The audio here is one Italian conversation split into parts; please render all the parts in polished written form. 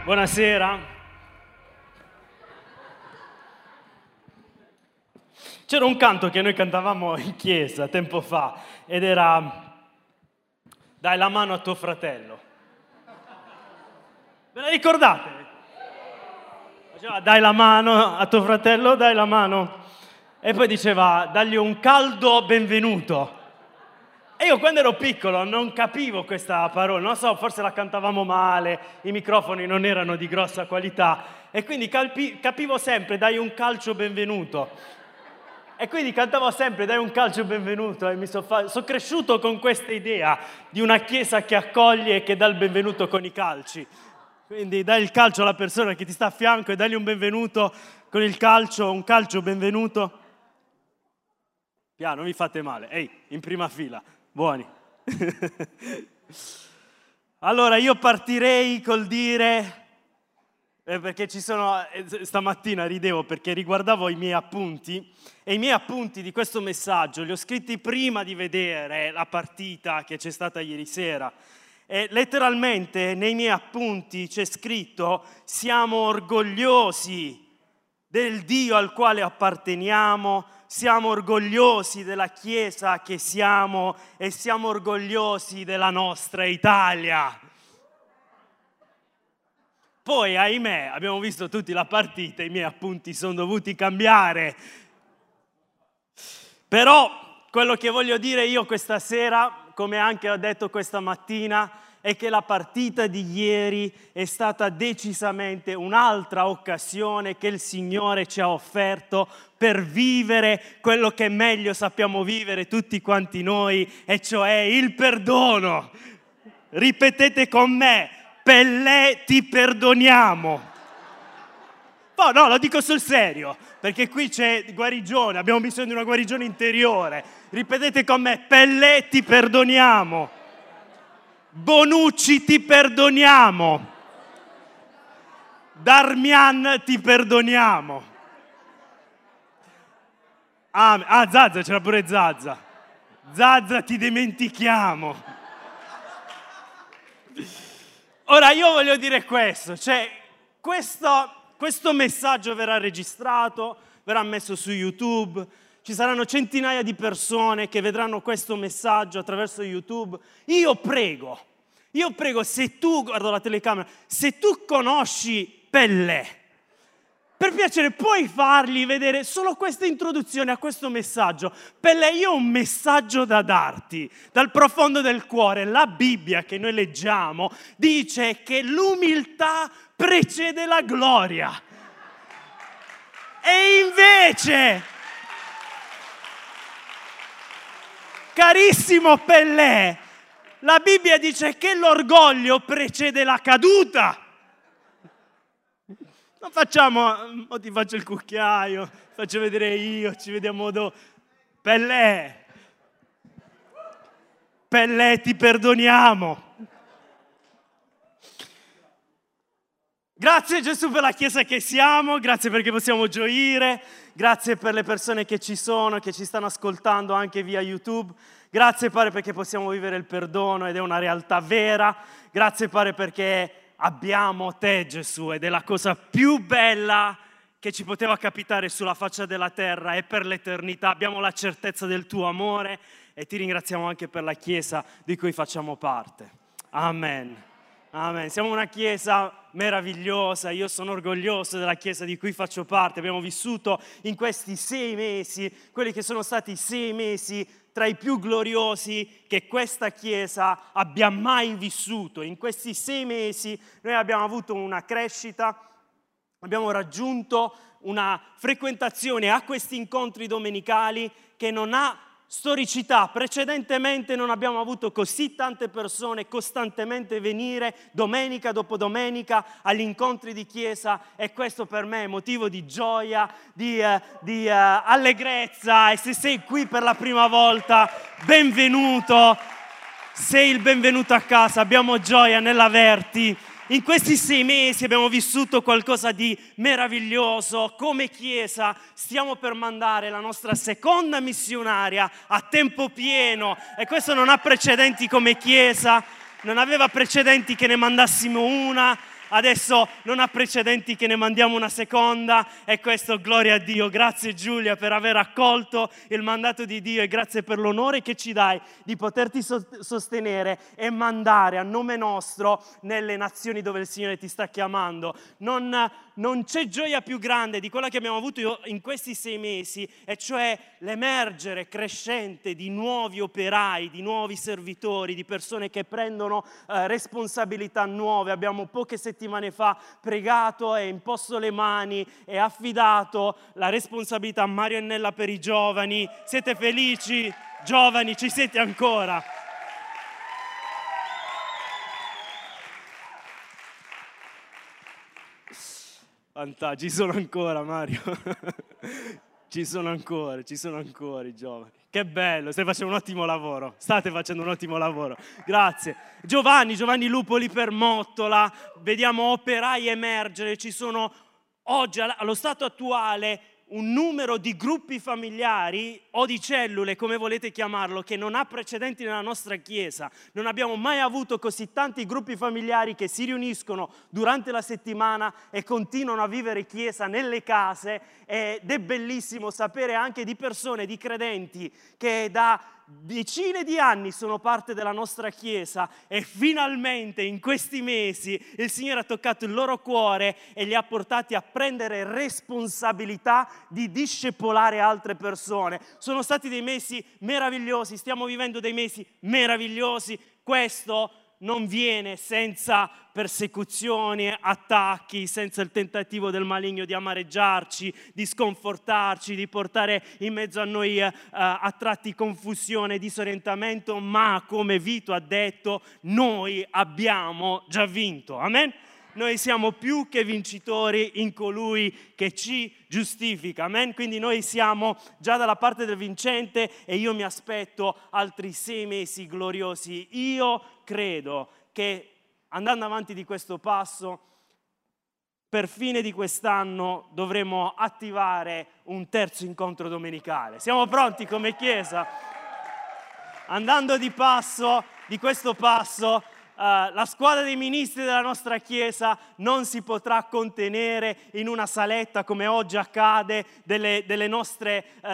Buonasera. C'era un canto che noi cantavamo in chiesa tempo fa ed era "Dai la mano a tuo fratello". Ve la ricordate? Diceva "Dai la mano a tuo fratello, dai la mano". E poi diceva "Dagli un caldo benvenuto". E io quando ero piccolo non capivo questa parola, non so, forse la cantavamo male, i microfoni non erano di grossa qualità e quindi capivo sempre "dai un calcio benvenuto". E quindi cantavo sempre "dai un calcio benvenuto" e sono cresciuto con questa idea di una chiesa che accoglie e che dà il benvenuto con i calci. Quindi dai il calcio alla persona che ti sta a fianco e dagli un benvenuto con il calcio, un calcio benvenuto. Piano, non vi fate male. Ehi, in prima fila. Buoni. Allora, io partirei col dire, perché stamattina ridevo perché riguardavo i miei appunti, e i miei appunti di questo messaggio li ho scritti prima di vedere la partita che c'è stata ieri sera. E letteralmente nei miei appunti c'è scritto: siamo orgogliosi del Dio al quale apparteniamo, siamo orgogliosi della Chiesa che siamo e siamo orgogliosi della nostra Italia. Poi, ahimè, abbiamo visto tutti la partita, i miei appunti sono dovuti cambiare. Però quello che voglio dire io questa sera, come anche ho detto questa mattina, è che la partita di ieri è stata decisamente un'altra occasione che il Signore ci ha offerto per vivere quello che meglio sappiamo vivere tutti quanti noi, e cioè il perdono. Ripetete con me: Pellè, ti perdoniamo. Oh, no, lo dico sul serio, perché qui c'è guarigione, abbiamo bisogno di una guarigione interiore. Ripetete con me: Pellè, ti perdoniamo. Bonucci, ti perdoniamo. Darmian, ti perdoniamo. Zazza, c'era pure Zazza. Zazza, ti dimentichiamo. Ora io voglio dire questo, cioè questo messaggio verrà registrato, verrà messo su YouTube, ci saranno centinaia di persone che vedranno questo messaggio attraverso YouTube. Io prego, se tu, guardo la telecamera, se tu conosci Pellè, per piacere puoi fargli vedere solo questa introduzione a questo messaggio. Pellè, io ho un messaggio da darti dal profondo del cuore. La Bibbia che noi leggiamo dice che l'umiltà precede la gloria. E invece, carissimo Pellè, la Bibbia dice che l'orgoglio precede la caduta. Non facciamo, ti faccio il cucchiaio, faccio vedere io, ci vediamo dopo. Pellè, ti perdoniamo. Grazie Gesù per la Chiesa che siamo, grazie perché possiamo gioire, grazie per le persone che ci sono, che ci stanno ascoltando anche via YouTube. Grazie Padre perché possiamo vivere il perdono ed è una realtà vera. Grazie Padre perché abbiamo te Gesù ed è la cosa più bella che ci poteva capitare sulla faccia della terra e per l'eternità. Abbiamo la certezza del tuo amore e ti ringraziamo anche per la Chiesa di cui facciamo parte. Amen. Amen. Siamo una Chiesa meravigliosa, io sono orgoglioso della Chiesa di cui faccio parte. Abbiamo vissuto in questi 6 mesi, quelli che sono stati 6 mesi tra i più gloriosi che questa Chiesa abbia mai vissuto. In questi 6 mesi noi abbiamo avuto una crescita, abbiamo raggiunto una frequentazione a questi incontri domenicali che non ha storicità. Precedentemente non abbiamo avuto così tante persone costantemente venire domenica dopo domenica agli incontri di chiesa, e questo per me è motivo di gioia, di allegrezza. E se sei qui per la prima volta, benvenuto, sei il benvenuto a casa, abbiamo gioia nell'averti. In questi 6 mesi abbiamo vissuto qualcosa di meraviglioso. Come Chiesa stiamo per mandare la nostra seconda missionaria a tempo pieno, e questo non ha precedenti come Chiesa, non aveva precedenti che ne mandassimo una, adesso non ha precedenti che ne mandiamo una seconda, e questo gloria a Dio. Grazie Giulia per aver accolto il mandato di Dio e grazie per l'onore che ci dai di poterti sostenere e mandare a nome nostro nelle nazioni dove il Signore ti sta chiamando. Non c'è gioia più grande di quella che abbiamo avuto in questi 6 mesi, e cioè l'emergere crescente di nuovi operai, di nuovi servitori, di persone che prendono responsabilità nuove. Abbiamo poche settimane fa pregato e imposto le mani e affidato la responsabilità a Mario e Nella per i giovani. Siete felici? Giovani, ci siete ancora? Ci sono ancora, Mario. Ci sono ancora i giovani. Che bello, state facendo un ottimo lavoro. Grazie. Giovanni Lupoli per Mottola, vediamo operai emergere. Ci sono oggi, allo stato attuale, un numero di gruppi familiari o di cellule, come volete chiamarlo, che non ha precedenti nella nostra Chiesa. Non abbiamo mai avuto così tanti gruppi familiari che si riuniscono durante la settimana e continuano a vivere Chiesa nelle case, ed è bellissimo sapere anche di persone, di credenti che da decine di anni sono parte della nostra Chiesa, e finalmente in questi mesi il Signore ha toccato il loro cuore e li ha portati a prendere responsabilità di discepolare altre persone. Sono stati dei mesi meravigliosi, stiamo vivendo dei mesi meravigliosi. Questo non viene senza persecuzioni, attacchi, senza il tentativo del maligno di amareggiarci, di sconfortarci, di portare in mezzo a noi a tratti confusione, disorientamento, ma come Vito ha detto, noi abbiamo già vinto. Amen? Noi siamo più che vincitori in colui che ci giustifica. Amen? Quindi noi siamo già dalla parte del vincente, e io mi aspetto altri 6 mesi gloriosi. Io credo che andando avanti di questo passo, per fine di quest'anno dovremo attivare un terzo incontro domenicale. Siamo pronti come Chiesa? Andando di questo passo, la squadra dei ministri della nostra Chiesa non si potrà contenere in una saletta come oggi accade del nostro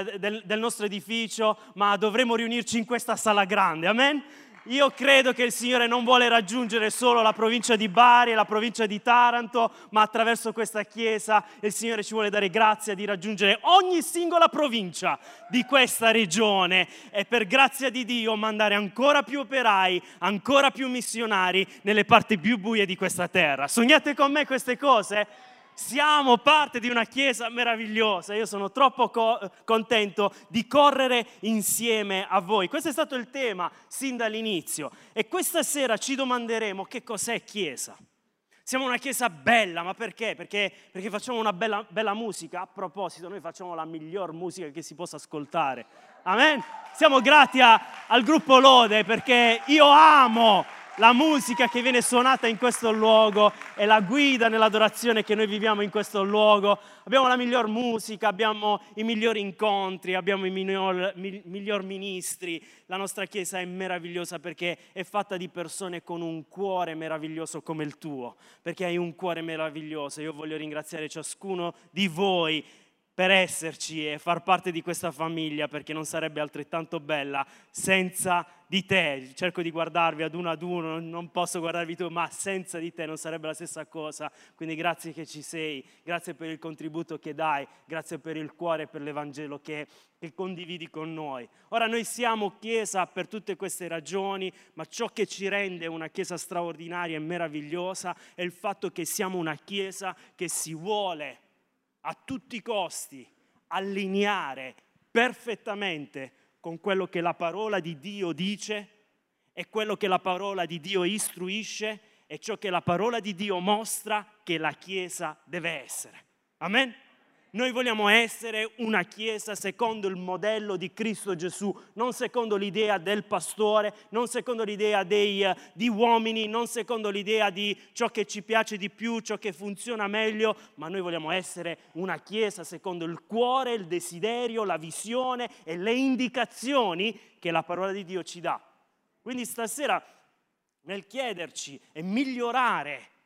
edificio, ma dovremo riunirci in questa sala grande. Amen? Io credo che il Signore non vuole raggiungere solo la provincia di Bari e la provincia di Taranto, ma attraverso questa Chiesa il Signore ci vuole dare grazia di raggiungere ogni singola provincia di questa regione, e per grazia di Dio mandare ancora più operai, ancora più missionari nelle parti più buie di questa terra. Sognate con me queste cose? Siamo parte di una Chiesa meravigliosa. Io sono troppo contento di correre insieme a voi. Questo è stato il tema sin dall'inizio, e questa sera ci domanderemo che cos'è Chiesa. Siamo una Chiesa bella, ma perché? Perché facciamo una bella musica. A proposito, noi facciamo la miglior musica che si possa ascoltare. Amen? Siamo grati al gruppo Lode, perché io amo la musica che viene suonata in questo luogo e la guida nell'adorazione che noi viviamo in questo luogo. Abbiamo la miglior musica, abbiamo i migliori incontri, abbiamo i miglior ministri. La nostra Chiesa è meravigliosa perché è fatta di persone con un cuore meraviglioso come il tuo, perché hai un cuore meraviglioso. Io voglio ringraziare ciascuno di voi per esserci e far parte di questa famiglia, perché non sarebbe altrettanto bella senza di te. Cerco di guardarvi ad uno, non posso guardarvi tu, ma senza di te non sarebbe la stessa cosa. Quindi grazie che ci sei, grazie per il contributo che dai, grazie per il cuore e per l'Evangelo che condividi con noi. Ora noi siamo Chiesa per tutte queste ragioni, ma ciò che ci rende una Chiesa straordinaria e meravigliosa è il fatto che siamo una Chiesa che si vuole a tutti i costi allineare perfettamente con quello che la parola di Dio dice e quello che la parola di Dio istruisce e ciò che la parola di Dio mostra che la Chiesa deve essere. Amen? Noi vogliamo essere una Chiesa secondo il modello di Cristo Gesù, non secondo l'idea del pastore, non secondo l'idea di uomini, non secondo l'idea di ciò che ci piace di più, ciò che funziona meglio, ma noi vogliamo essere una Chiesa secondo il cuore, il desiderio, la visione e le indicazioni che la parola di Dio ci dà. Quindi stasera, nel chiederci e migliorare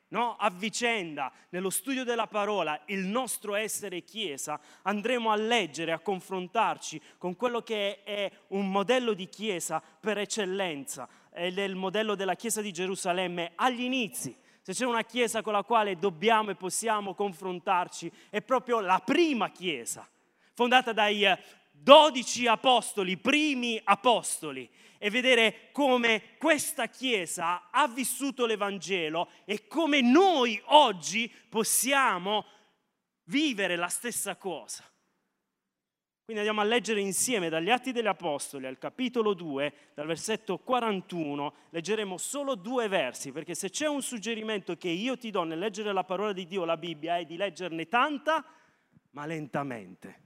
no? A vicenda, nello studio della parola, il nostro essere Chiesa, andremo a leggere, a confrontarci con quello che è un modello di Chiesa per eccellenza, ed è il modello della Chiesa di Gerusalemme agli inizi. Se c'è una Chiesa con la quale dobbiamo e possiamo confrontarci, è proprio la prima Chiesa, fondata dai 12 apostoli, primi apostoli, e vedere come questa Chiesa ha vissuto l'Evangelo e come noi oggi possiamo vivere la stessa cosa. Quindi andiamo a leggere insieme dagli Atti degli Apostoli al capitolo 2, dal versetto 41, leggeremo solo 2 versi, perché se c'è un suggerimento che io ti do nel leggere la parola di Dio, la Bibbia, è di leggerne tanta, ma lentamente.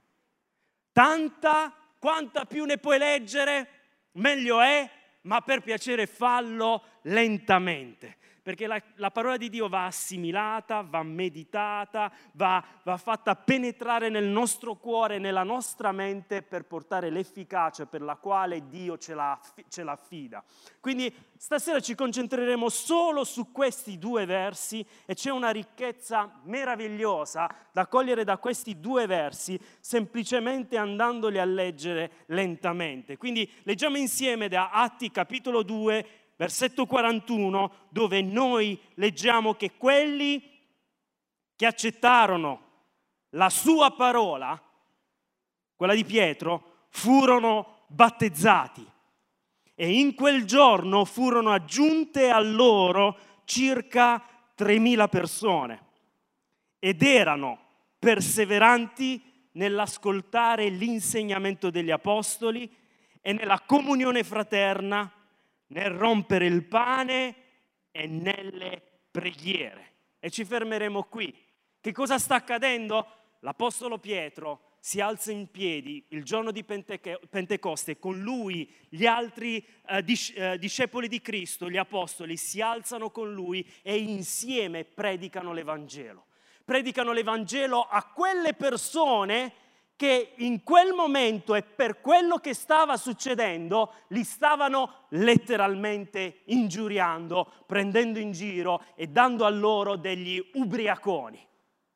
Tanta, quanta più ne puoi leggere, meglio è, ma per piacere fallo lentamente. Perché la parola di Dio va assimilata, va meditata, va fatta penetrare nel nostro cuore, nella nostra mente, per portare l'efficacia per la quale Dio ce la affida. Quindi stasera ci concentreremo solo su questi 2 versi e c'è una ricchezza meravigliosa da cogliere da questi 2 versi, semplicemente andandoli a leggere lentamente. Quindi leggiamo insieme da Atti capitolo 2, versetto 41, dove noi leggiamo che quelli che accettarono la sua parola, quella di Pietro, furono battezzati. E in quel giorno furono aggiunte a loro circa 3.000 persone ed erano perseveranti nell'ascoltare l'insegnamento degli apostoli e nella comunione fraterna, nel rompere il pane e nelle preghiere. E ci fermeremo qui. Che cosa sta accadendo? L'Apostolo Pietro si alza in piedi il giorno di Pentecoste, con lui gli altri discepoli di Cristo, gli apostoli, si alzano con lui e insieme predicano l'Evangelo. Predicano l'Evangelo a quelle persone che in quel momento e per quello che stava succedendo li stavano letteralmente ingiuriando, prendendo in giro e dando a loro degli ubriaconi.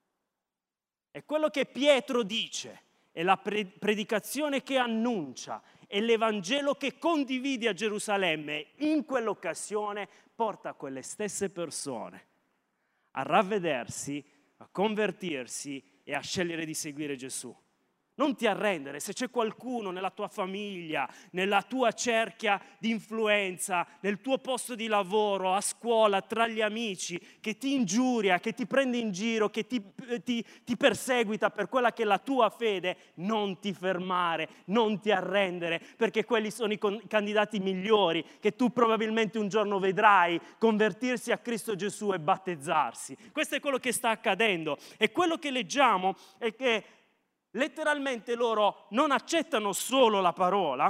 E quello che Pietro dice è la predicazione che annuncia e l'Evangelo che condivide a Gerusalemme in quell'occasione porta quelle stesse persone a ravvedersi, a convertirsi e a scegliere di seguire Gesù. Non ti arrendere. Se c'è qualcuno nella tua famiglia, nella tua cerchia di influenza, nel tuo posto di lavoro, a scuola, tra gli amici, che ti ingiuria, che ti prende in giro, che ti perseguita per quella che è la tua fede, non ti fermare, non ti arrendere, perché quelli sono i candidati migliori che tu probabilmente un giorno vedrai convertirsi a Cristo Gesù e battezzarsi. Questo è quello che sta accadendo. E quello che leggiamo è che letteralmente loro non accettano solo la parola,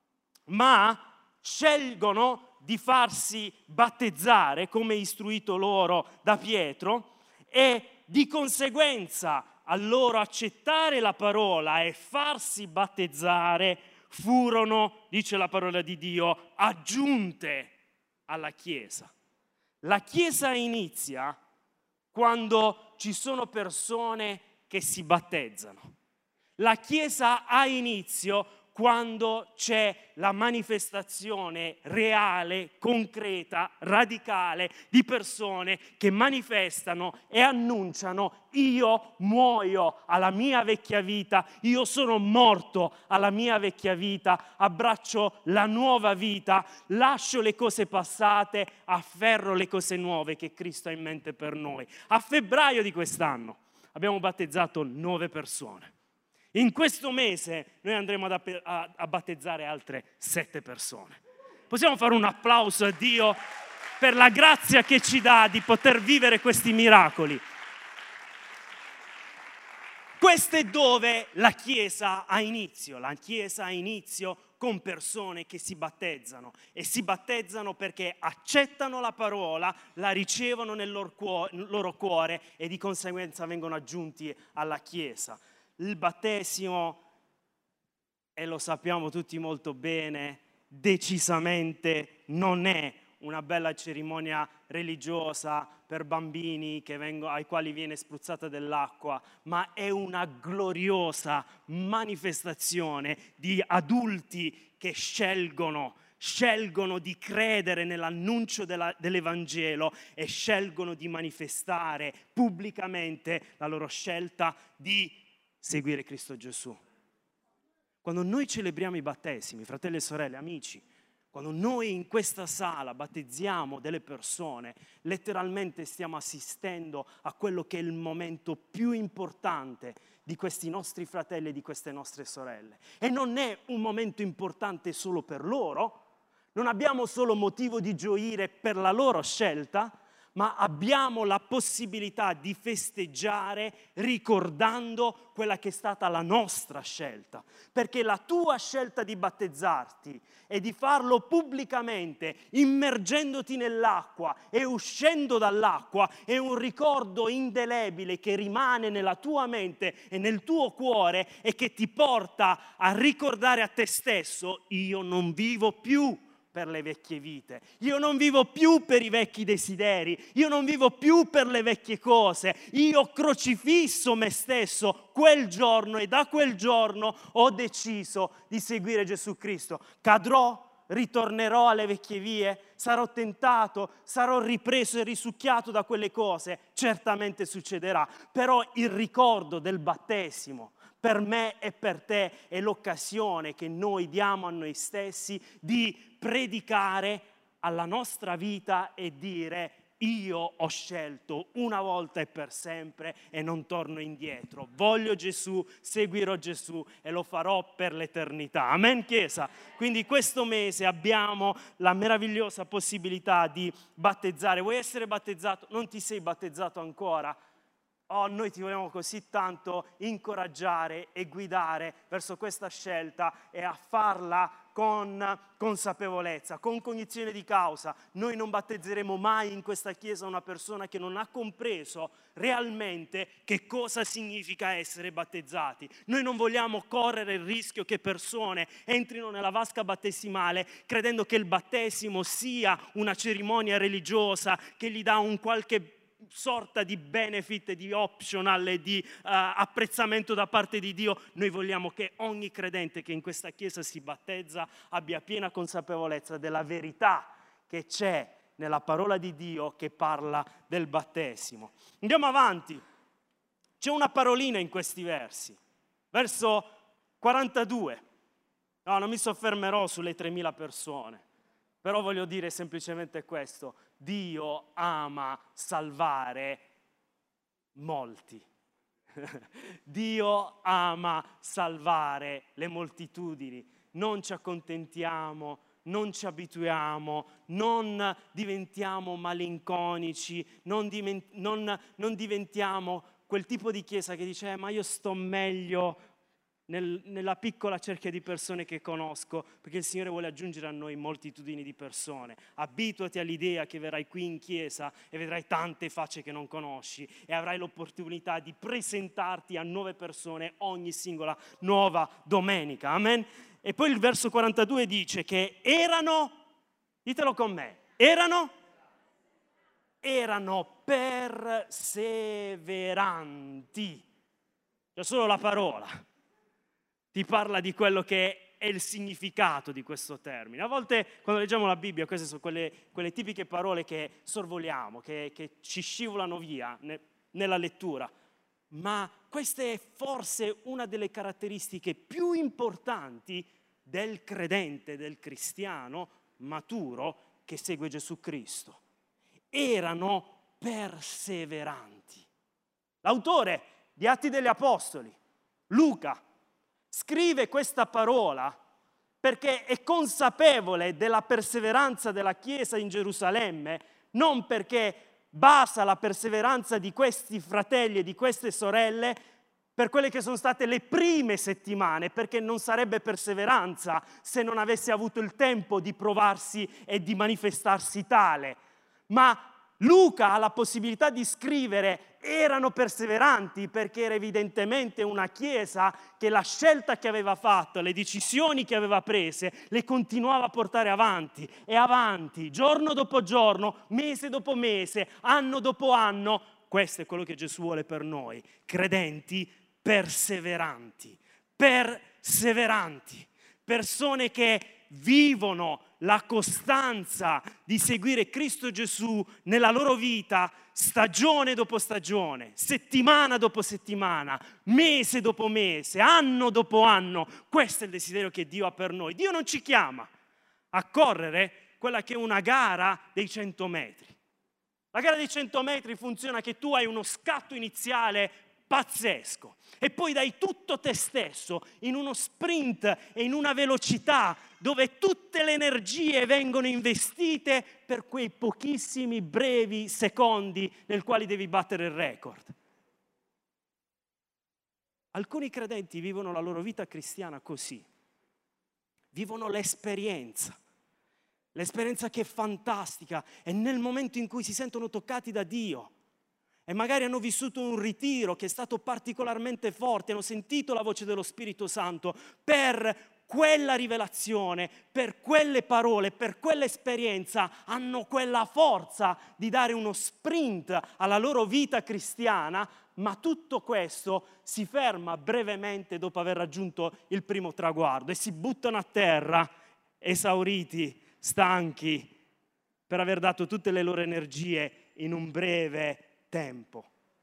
ma scelgono di farsi battezzare, come istruito loro da Pietro, e di conseguenza al loro accettare la parola e farsi battezzare furono, dice la parola di Dio, aggiunte alla Chiesa. La Chiesa inizia quando ci sono persone che si battezzano. La Chiesa ha inizio quando c'è la manifestazione reale, concreta, radicale di persone che manifestano e annunciano: io muoio alla mia vecchia vita, io sono morto alla mia vecchia vita, abbraccio la nuova vita, lascio le cose passate, afferro le cose nuove che Cristo ha in mente per noi. A febbraio di quest'anno abbiamo battezzato 9 persone. In questo mese noi andremo a battezzare altre 7 persone. Possiamo fare un applauso a Dio per la grazia che ci dà di poter vivere questi miracoli. Questo è dove la Chiesa ha inizio. La Chiesa ha inizio con persone che si battezzano, e si battezzano perché accettano la parola, la ricevono nel loro cuore e di conseguenza vengono aggiunti alla Chiesa. Il battesimo, e lo sappiamo tutti molto bene, decisamente non è una bella cerimonia religiosa per bambini ai quali viene spruzzata dell'acqua, ma è una gloriosa manifestazione di adulti che scelgono di credere nell'annuncio dell'Evangelo e scelgono di manifestare pubblicamente la loro scelta di seguire Cristo Gesù. Quando noi celebriamo i battesimi, fratelli e sorelle, amici, quando noi in questa sala battezziamo delle persone, letteralmente stiamo assistendo a quello che è il momento più importante di questi nostri fratelli e di queste nostre sorelle. E non è un momento importante solo per loro, non abbiamo solo motivo di gioire per la loro scelta, ma abbiamo la possibilità di festeggiare ricordando quella che è stata la nostra scelta. Perché la tua scelta di battezzarti e di farlo pubblicamente, immergendoti nell'acqua e uscendo dall'acqua, è un ricordo indelebile che rimane nella tua mente e nel tuo cuore e che ti porta a ricordare a te stesso: io non vivo più per le vecchie vite, io non vivo più per i vecchi desideri, io non vivo più per le vecchie cose, io ho crocifisso me stesso quel giorno e da quel giorno ho deciso di seguire Gesù Cristo. Cadrò, ritornerò alle vecchie vie, sarò tentato, sarò ripreso e risucchiato da quelle cose, certamente succederà, però il ricordo del battesimo per me e per te è l'occasione che noi diamo a noi stessi di predicare alla nostra vita e dire: io ho scelto una volta e per sempre e non torno indietro. Voglio Gesù, seguirò Gesù e lo farò per l'eternità. Amen, Chiesa? Quindi questo mese abbiamo la meravigliosa possibilità di battezzare. Vuoi essere battezzato? Non ti sei battezzato ancora? Noi ti vogliamo così tanto incoraggiare e guidare verso questa scelta e a farla con consapevolezza, con cognizione di causa. Noi non battezzeremo mai in questa chiesa una persona che non ha compreso realmente che cosa significa essere battezzati. Noi non vogliamo correre il rischio che persone entrino nella vasca battesimale credendo che il battesimo sia una cerimonia religiosa che gli dà un qualche sorta di benefit, di optional e di apprezzamento da parte di Dio. Noi vogliamo che ogni credente che in questa chiesa si battezza abbia piena consapevolezza della verità che c'è nella parola di Dio che parla del battesimo. Andiamo avanti. C'è una parolina in questi versi. Verso 42. No, non mi soffermerò sulle 3.000 persone, però voglio dire semplicemente questo: Dio ama salvare molti. Dio ama salvare le moltitudini. Non ci accontentiamo, non ci abituiamo, non diventiamo malinconici, non diventiamo quel tipo di chiesa che dice ma io sto meglio nella piccola cerchia di persone che conosco, perché il Signore vuole aggiungere a noi moltitudini di persone. Abituati all'idea che verrai qui in chiesa e vedrai tante facce che non conosci e avrai l'opportunità di presentarti a nuove persone ogni singola nuova domenica. Amen? E poi il verso 42 dice che erano, ditelo con me, erano perseveranti. C'è solo la parola ti parla di quello che è il significato di questo termine. A volte quando leggiamo la Bibbia queste sono quelle tipiche parole che sorvoliamo, che ci scivolano via nella lettura, ma questa è forse una delle caratteristiche più importanti del credente, del cristiano maturo che segue Gesù Cristo. Erano perseveranti. L'autore di Atti degli Apostoli, Luca, scrive questa parola perché è consapevole della perseveranza della Chiesa in Gerusalemme, non perché basa la perseveranza di questi fratelli e di queste sorelle per quelle che sono state le prime settimane, perché non sarebbe perseveranza se non avesse avuto il tempo di provarsi e di manifestarsi tale, ma Luca ha la possibilità di scrivere erano perseveranti perché era evidentemente una chiesa che la scelta che aveva fatto, le decisioni che aveva prese, le continuava a portare avanti e avanti, giorno dopo giorno, mese dopo mese, anno dopo anno. Questo è quello che Gesù vuole per noi, credenti perseveranti, persone che vivono la costanza di seguire Cristo Gesù nella loro vita stagione dopo stagione, settimana dopo settimana, mese dopo mese, anno dopo anno. Questo è il desiderio che Dio ha per noi. Dio non ci chiama a correre quella che è una gara dei 100 metri. La gara dei 100 metri funziona che tu hai uno scatto iniziale pazzesco e poi dai tutto te stesso in uno sprint e in una velocità dove tutte le energie vengono investite per quei pochissimi brevi secondi nel quali devi battere il record. Alcuni credenti vivono la loro vita cristiana così, vivono l'esperienza che è fantastica e nel momento in cui si sentono toccati da Dio e magari hanno vissuto un ritiro che è stato particolarmente forte, hanno sentito la voce dello Spirito Santo, per quella rivelazione, per quelle parole, per quell'esperienza hanno quella forza di dare uno sprint alla loro vita cristiana, ma tutto questo si ferma brevemente dopo aver raggiunto il primo traguardo e si buttano a terra esauriti, stanchi per aver dato tutte le loro energie in un breve tempo.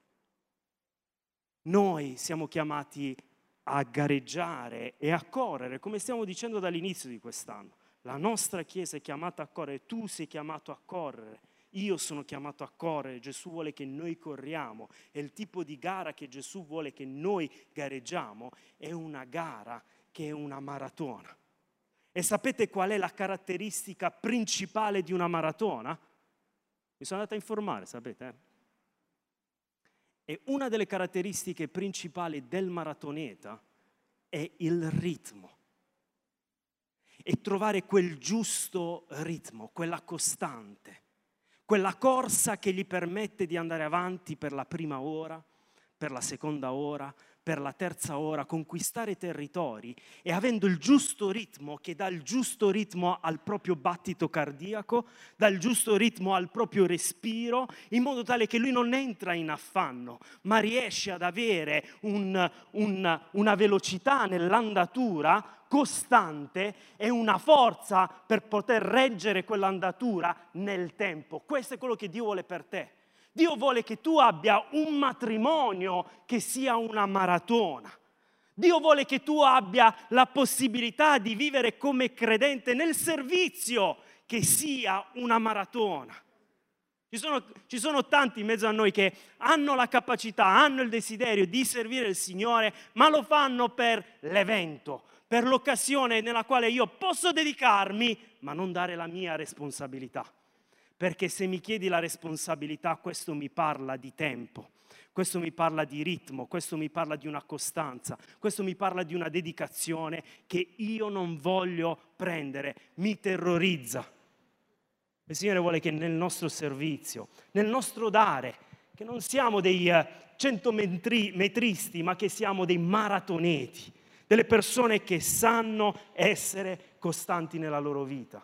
Noi siamo chiamati a gareggiare e a correre, come stiamo dicendo dall'inizio di quest'anno. La nostra Chiesa è chiamata a correre, tu sei chiamato a correre, io sono chiamato a correre, Gesù vuole che noi corriamo e il tipo di gara che Gesù vuole che noi gareggiamo è una gara che è una maratona. E sapete qual è la caratteristica principale di una maratona? Mi sono andato a informare, sapete? E una delle caratteristiche principali del maratoneta è il ritmo. E trovare quel giusto ritmo, quella costante, quella corsa che gli permette di andare avanti per la prima ora, per la seconda ora, per la terza ora, conquistare territori e avendo il giusto ritmo che dà il giusto ritmo al proprio battito cardiaco, dà il giusto ritmo al proprio respiro, in modo tale che lui non entra in affanno, ma riesce ad avere una velocità nell'andatura costante e una forza per poter reggere quell'andatura nel tempo. Questo è quello che Dio vuole per te. Dio vuole che tu abbia un matrimonio che sia una maratona. Dio vuole che tu abbia la possibilità di vivere come credente nel servizio che sia una maratona. Ci sono tanti in mezzo a noi che hanno la capacità, hanno il desiderio di servire il Signore, ma lo fanno per l'evento, per l'occasione nella quale io posso dedicarmi, ma non dare la mia responsabilità. Perché se mi chiedi la responsabilità, questo mi parla di tempo, questo mi parla di ritmo, questo mi parla di una costanza, questo mi parla di una dedicazione che io non voglio prendere, mi terrorizza. Il Signore vuole che nel nostro servizio, nel nostro dare, che non siamo dei 100 metristi, ma che siamo dei maratoneti, delle persone che sanno essere costanti nella loro vita.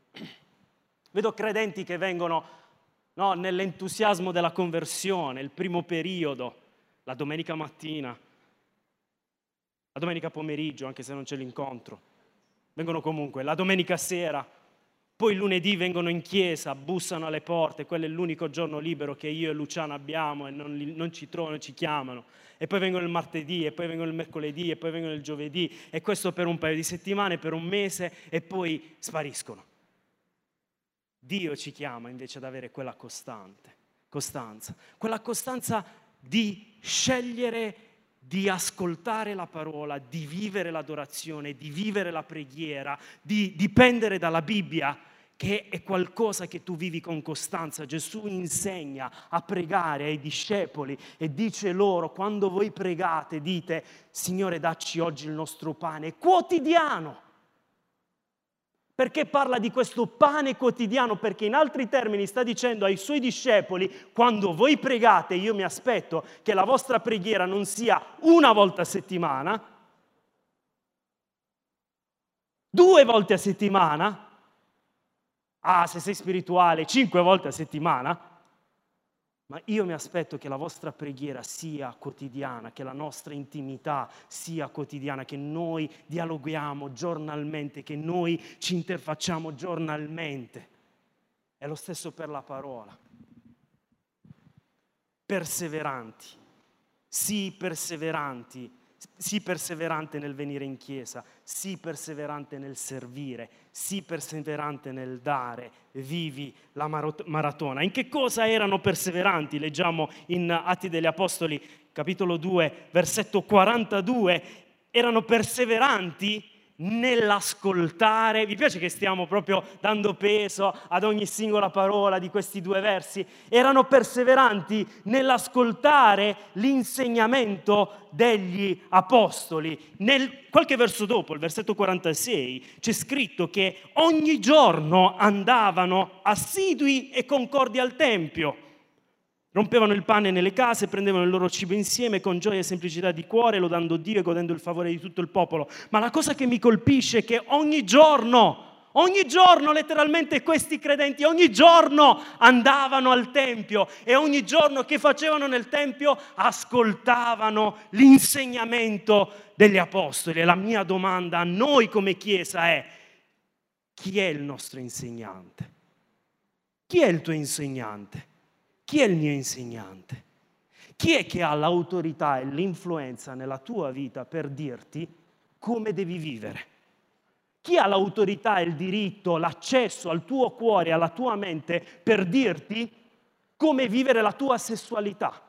Vedo credenti che vengono nell'entusiasmo della conversione, il primo periodo, la domenica mattina, la domenica pomeriggio, anche se non c'è l'incontro. Vengono comunque, la domenica sera, poi il lunedì vengono in chiesa, bussano alle porte, quello è l'unico giorno libero che io e Luciana abbiamo e non ci trovano, ci chiamano. E poi vengono il martedì, e poi vengono il mercoledì, e poi vengono il giovedì, e questo per un paio di settimane, per un mese, e poi spariscono. Dio ci chiama invece ad avere quella costanza, quella costanza di scegliere di ascoltare la parola, di vivere l'adorazione, di vivere la preghiera, di dipendere dalla Bibbia, che è qualcosa che tu vivi con costanza. Gesù insegna a pregare ai discepoli e dice loro: quando voi pregate dite: Signore, dacci oggi il nostro pane quotidiano. Perché parla di questo pane quotidiano? Perché in altri termini sta dicendo ai suoi discepoli: quando voi pregate, io mi aspetto che la vostra preghiera non sia una volta a settimana, 2 volte a settimana, se sei spirituale, 5 volte a settimana, ma io mi aspetto che la vostra preghiera sia quotidiana, che la nostra intimità sia quotidiana, che noi dialoghiamo giornalmente, che noi ci interfacciamo giornalmente. È lo stesso per la parola. Perseveranti, sii perseveranti, sii perseverante nel venire in chiesa, sii perseverante nel servire, sii perseverante nel dare, vivi la maratona. In che cosa erano perseveranti? Leggiamo in Atti degli Apostoli, capitolo 2, versetto 42, erano perseveranti nell'ascoltare. Vi piace che stiamo proprio dando peso ad ogni singola parola di questi 2 versi? Erano perseveranti nell'ascoltare l'insegnamento degli apostoli. Qualche verso dopo, il versetto 46, c'è scritto che ogni giorno andavano assidui e concordi al Tempio. Rompevano il pane nelle case, prendevano il loro cibo insieme con gioia e semplicità di cuore, lodando Dio e godendo il favore di tutto il popolo. Ma la cosa che mi colpisce è che ogni giorno, letteralmente questi credenti, ogni giorno andavano al Tempio e ogni giorno che facevano nel Tempio ascoltavano l'insegnamento degli apostoli. E la mia domanda a noi come Chiesa è: chi è il nostro insegnante? Chi è il tuo insegnante? Chi è il mio insegnante? Chi è che ha l'autorità e l'influenza nella tua vita per dirti come devi vivere? Chi ha l'autorità e il diritto, l'accesso al tuo cuore, alla tua mente per dirti come vivere la tua sessualità?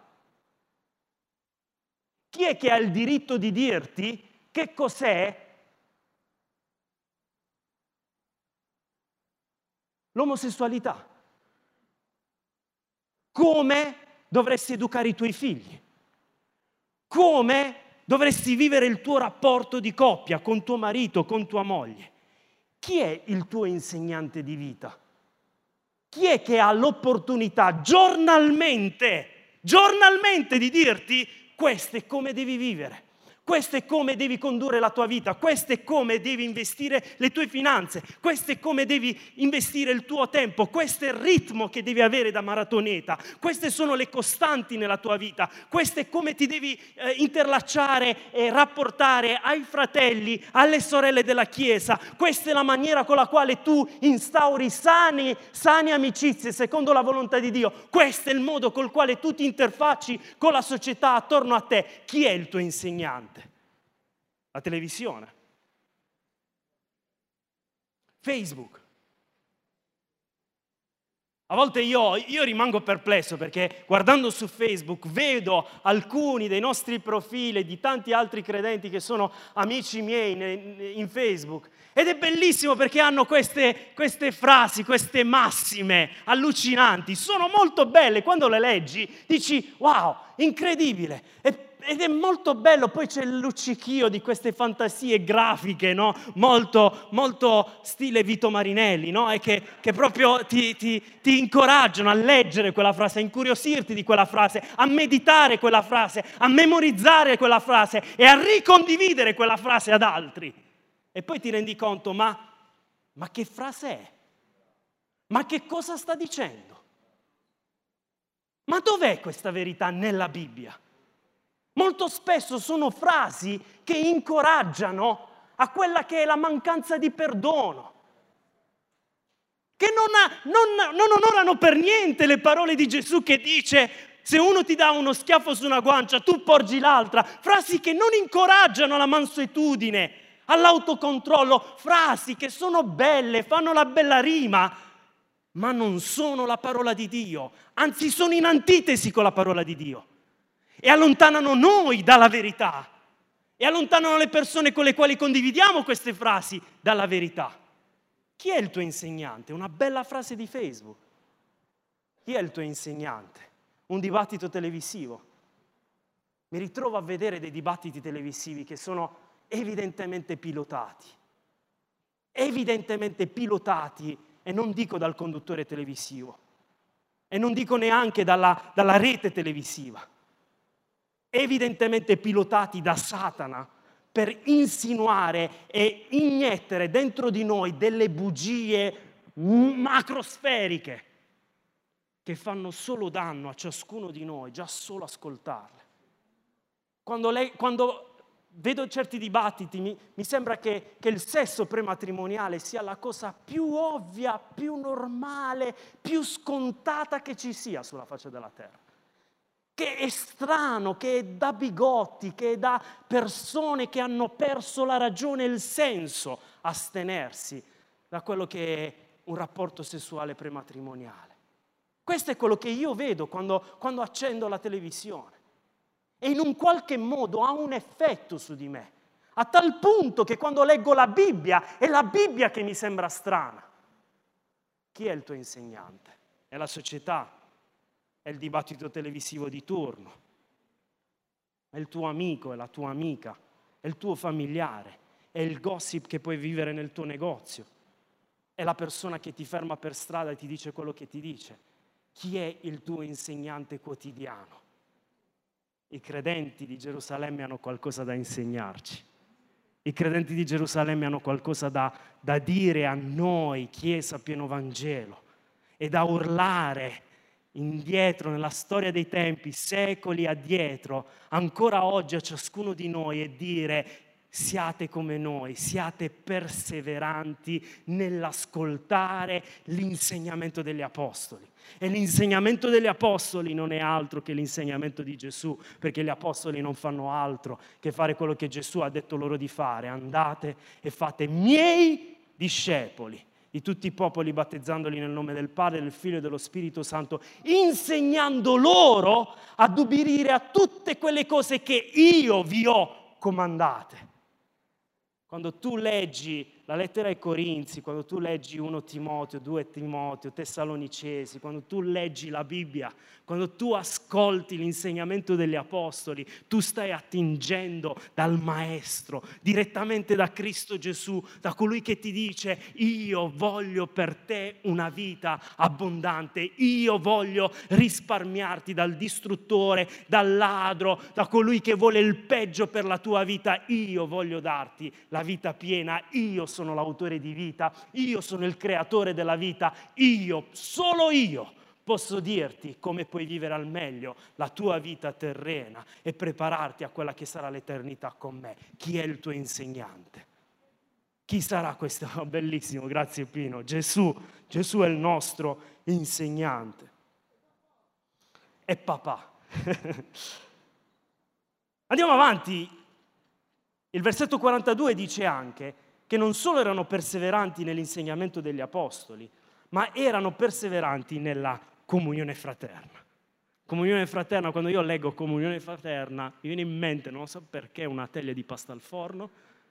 Chi è che ha il diritto di dirti che cos'è l'omosessualità? Come dovresti educare i tuoi figli? Come dovresti vivere il tuo rapporto di coppia con tuo marito, con tua moglie? Chi è il tuo insegnante di vita? Chi è che ha l'opportunità giornalmente di dirti: questo è come devi vivere? Questo è come devi condurre la tua vita, questo è come devi investire le tue finanze, questo è come devi investire il tuo tempo, questo è il ritmo che devi avere da maratoneta, queste sono le costanti nella tua vita, questo è come ti devi interlacciare e rapportare ai fratelli, alle sorelle della Chiesa, questa è la maniera con la quale tu instauri sane amicizie secondo la volontà di Dio, questo è il modo col quale tu ti interfacci con la società attorno a te. Chi è il tuo insegnante? La televisione, Facebook. A volte io rimango perplesso perché guardando su Facebook vedo alcuni dei nostri profili e di tanti altri credenti che sono amici miei in Facebook, ed è bellissimo perché hanno queste frasi, queste massime allucinanti, sono molto belle, quando le leggi dici wow, incredibile, ed è molto bello. Poi c'è il luccichio di queste fantasie grafiche, no? Molto stile Vito Marinelli, no? E che proprio ti incoraggiano a leggere quella frase, a incuriosirti di quella frase, a meditare quella frase, a memorizzare quella frase e a ricondividere quella frase ad altri. E poi ti rendi conto, ma che frase è? Ma che cosa sta dicendo? Ma dov'è questa verità nella Bibbia? Molto spesso sono frasi che incoraggiano a quella che è la mancanza di perdono, che non onorano per niente le parole di Gesù che dice: se uno ti dà uno schiaffo su una guancia, tu porgi l'altra. Frasi che non incoraggiano alla mansuetudine, all'autocontrollo, frasi che sono belle, fanno la bella rima, ma non sono la parola di Dio, anzi sono in antitesi con la parola di Dio. E allontanano noi dalla verità e allontanano le persone con le quali condividiamo queste frasi dalla verità. Chi è il tuo insegnante? Una bella frase di Facebook. Chi è il tuo insegnante? Un dibattito televisivo. Mi ritrovo a vedere dei dibattiti televisivi che sono evidentemente pilotati. evidentemente pilotati, e non dico dal conduttore televisivo, e non dico neanche dalla rete televisiva, evidentemente pilotati da Satana per insinuare e iniettere dentro di noi delle bugie macrosferiche che fanno solo danno a ciascuno di noi, già solo ascoltarle. Quando vedo certi dibattiti, mi sembra che il sesso prematrimoniale sia la cosa più ovvia, più normale, più scontata che ci sia sulla faccia della terra. Che è strano, che è da bigotti, che è da persone che hanno perso la ragione e il senso astenersi da quello che è un rapporto sessuale prematrimoniale. Questo è quello che io vedo quando accendo la televisione. E in un qualche modo ha un effetto su di me, a tal punto che quando leggo la Bibbia, è la Bibbia che mi sembra strana. Chi è il tuo insegnante? È la società? È il dibattito televisivo di turno? È il tuo amico, è la tua amica? È il tuo familiare? È il gossip che puoi vivere nel tuo negozio? È la persona che ti ferma per strada e ti dice quello che ti dice? Chi è il tuo insegnante quotidiano? I credenti di Gerusalemme hanno qualcosa da insegnarci. I credenti di Gerusalemme hanno qualcosa da dire a noi, Chiesa pieno Vangelo, e da urlare indietro nella storia dei tempi, secoli addietro, ancora oggi a ciascuno di noi, e dire: siate come noi, siate perseveranti nell'ascoltare l'insegnamento degli apostoli. E l'insegnamento degli apostoli non è altro che l'insegnamento di Gesù, perché gli apostoli non fanno altro che fare quello che Gesù ha detto loro di fare: andate e fate miei discepoli di tutti i popoli, battezzandoli nel nome del Padre, del Figlio e dello Spirito Santo, insegnando loro ad ubbidire a tutte quelle cose che io vi ho comandate. Quando tu leggi la lettera ai Corinzi, quando tu leggi 1 Timoteo, 2 Timoteo, Tessalonicesi, quando tu leggi la Bibbia, quando tu ascolti l'insegnamento degli apostoli, tu stai attingendo dal Maestro, direttamente da Cristo Gesù, da colui che ti dice: io voglio per te una vita abbondante, io voglio risparmiarti dal distruttore, dal ladro, da colui che vuole il peggio per la tua vita. Io voglio darti la vita piena, io sono l'autore di vita, io sono il creatore della vita, io, solo io, posso dirti come puoi vivere al meglio la tua vita terrena e prepararti a quella che sarà l'eternità con me. Chi è il tuo insegnante? Chi sarà questo? Oh, bellissimo, grazie Pino. Gesù è il nostro insegnante. È papà. Andiamo avanti. Il versetto 42 dice anche che non solo erano perseveranti nell'insegnamento degli apostoli, ma erano perseveranti nella comunione fraterna. Comunione fraterna, quando io leggo comunione fraterna, mi viene in mente, non so perché, una teglia di pasta al forno,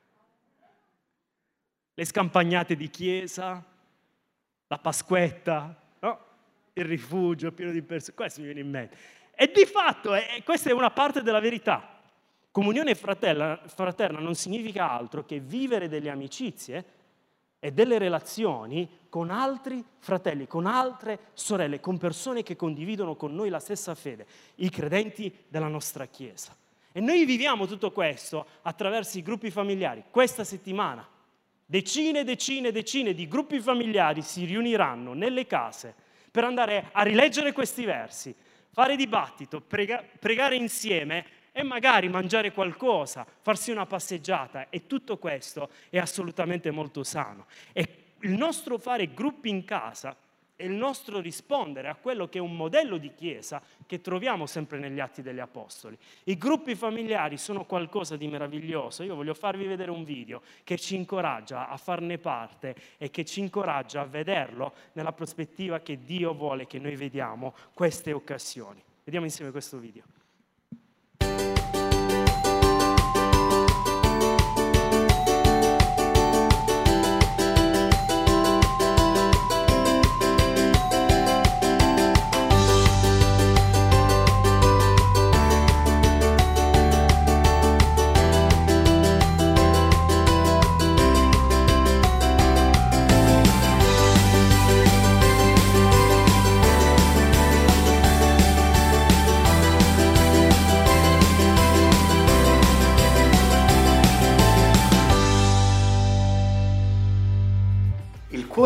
le scampagnate di chiesa, la Pasquetta, no? Il rifugio pieno di persone, questo mi viene in mente. E di fatto, questa è una parte della verità. Comunione fraterna non significa altro che vivere delle amicizie e delle relazioni con altri fratelli, con altre sorelle, con persone che condividono con noi la stessa fede, i credenti della nostra Chiesa. E noi viviamo tutto questo attraverso i gruppi familiari. Questa settimana decine di gruppi familiari si riuniranno nelle case per andare a rileggere questi versi, fare dibattito, pregare insieme e magari mangiare qualcosa, farsi una passeggiata, e tutto questo è assolutamente molto sano. E il nostro fare gruppi in casa è il nostro rispondere a quello che è un modello di chiesa che troviamo sempre negli Atti degli Apostoli. I gruppi familiari sono qualcosa di meraviglioso. Io voglio farvi vedere un video che ci incoraggia a farne parte e che ci incoraggia a vederlo nella prospettiva che Dio vuole che noi vediamo queste occasioni. Vediamo insieme questo video.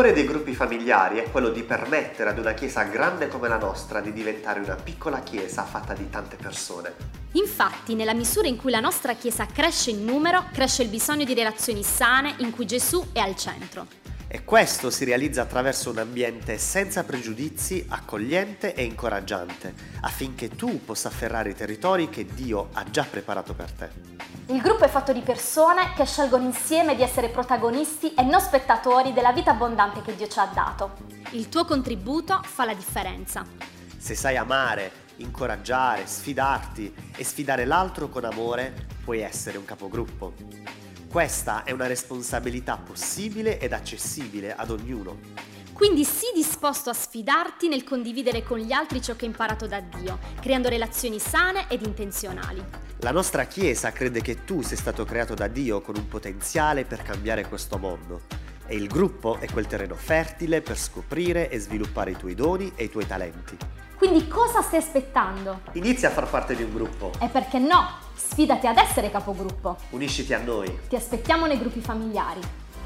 cuore dei gruppi familiari è quello di permettere ad una chiesa grande come la nostra di diventare una piccola chiesa fatta di tante persone. Infatti, nella misura in cui la nostra chiesa cresce in numero, cresce il bisogno di relazioni sane in cui Gesù è al centro. E questo si realizza attraverso un ambiente senza pregiudizi, accogliente e incoraggiante, affinché tu possa afferrare i territori che Dio ha già preparato per te. Il gruppo è fatto di persone che scelgono insieme di essere protagonisti e non spettatori della vita abbondante che Dio ci ha dato. Il tuo contributo fa la differenza. Se sai amare, incoraggiare, sfidarti e sfidare l'altro con amore, puoi essere un capogruppo. Questa è una responsabilità possibile ed accessibile ad ognuno. Quindi sii disposto a sfidarti nel condividere con gli altri ciò che hai imparato da Dio, creando relazioni sane ed intenzionali. La nostra Chiesa crede che tu sei stato creato da Dio con un potenziale per cambiare questo mondo. E il gruppo è quel terreno fertile per scoprire e sviluppare i tuoi doni e i tuoi talenti. Quindi cosa stai aspettando? Inizia a far parte di un gruppo. E perché no? Sfidati ad essere capogruppo. Unisciti a noi. Ti aspettiamo nei gruppi familiari.